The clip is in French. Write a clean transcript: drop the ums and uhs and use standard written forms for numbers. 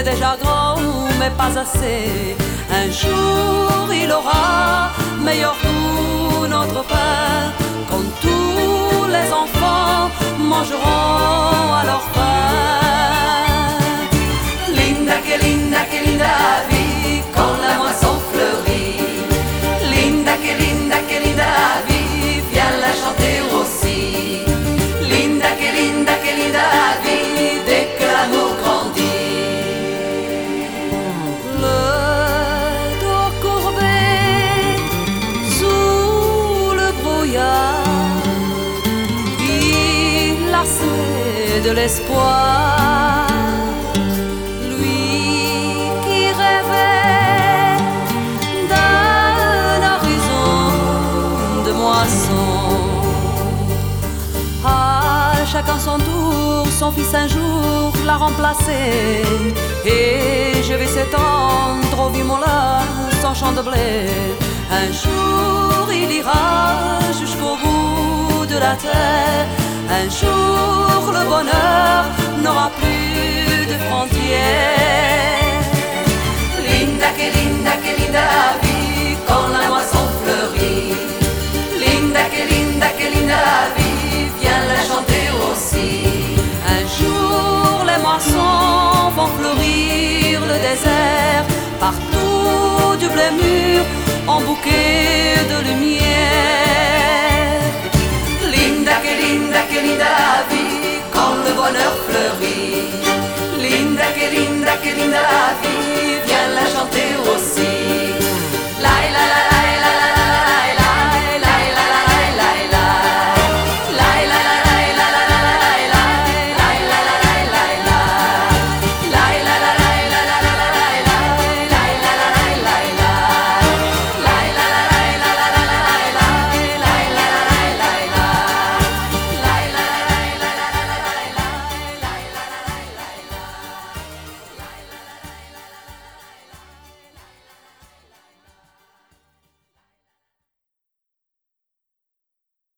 déjà grand, mais pas assez. Un jour il aura meilleur goût notre pain, quand tous les enfants mangeront à leur faim. Linda, que linda vie, quand la moisson fleurit. Linda, que linda vie, viens la chanter aussi. Linda, que linda vie, dès que l'amour grandit. Le dos courbé sous le brouillard, il lassé de l'espoir, lui qui rêvait d'un horizon de moisson. À chacun son tour, son fils un jour l'a remplacé, et je vais s'étendre au vieux moulin, son champ de blé. Un jour il ira jusqu'au bout de la terre. Un jour le bonheur n'aura plus de frontières. Linda, que linda vie, quand la moisson fleurit. Linda, que linda vie, viens la chanter aussi. Un jour les moissons vont fleurir le désert, partout du blé mûr en bouquet de lumière.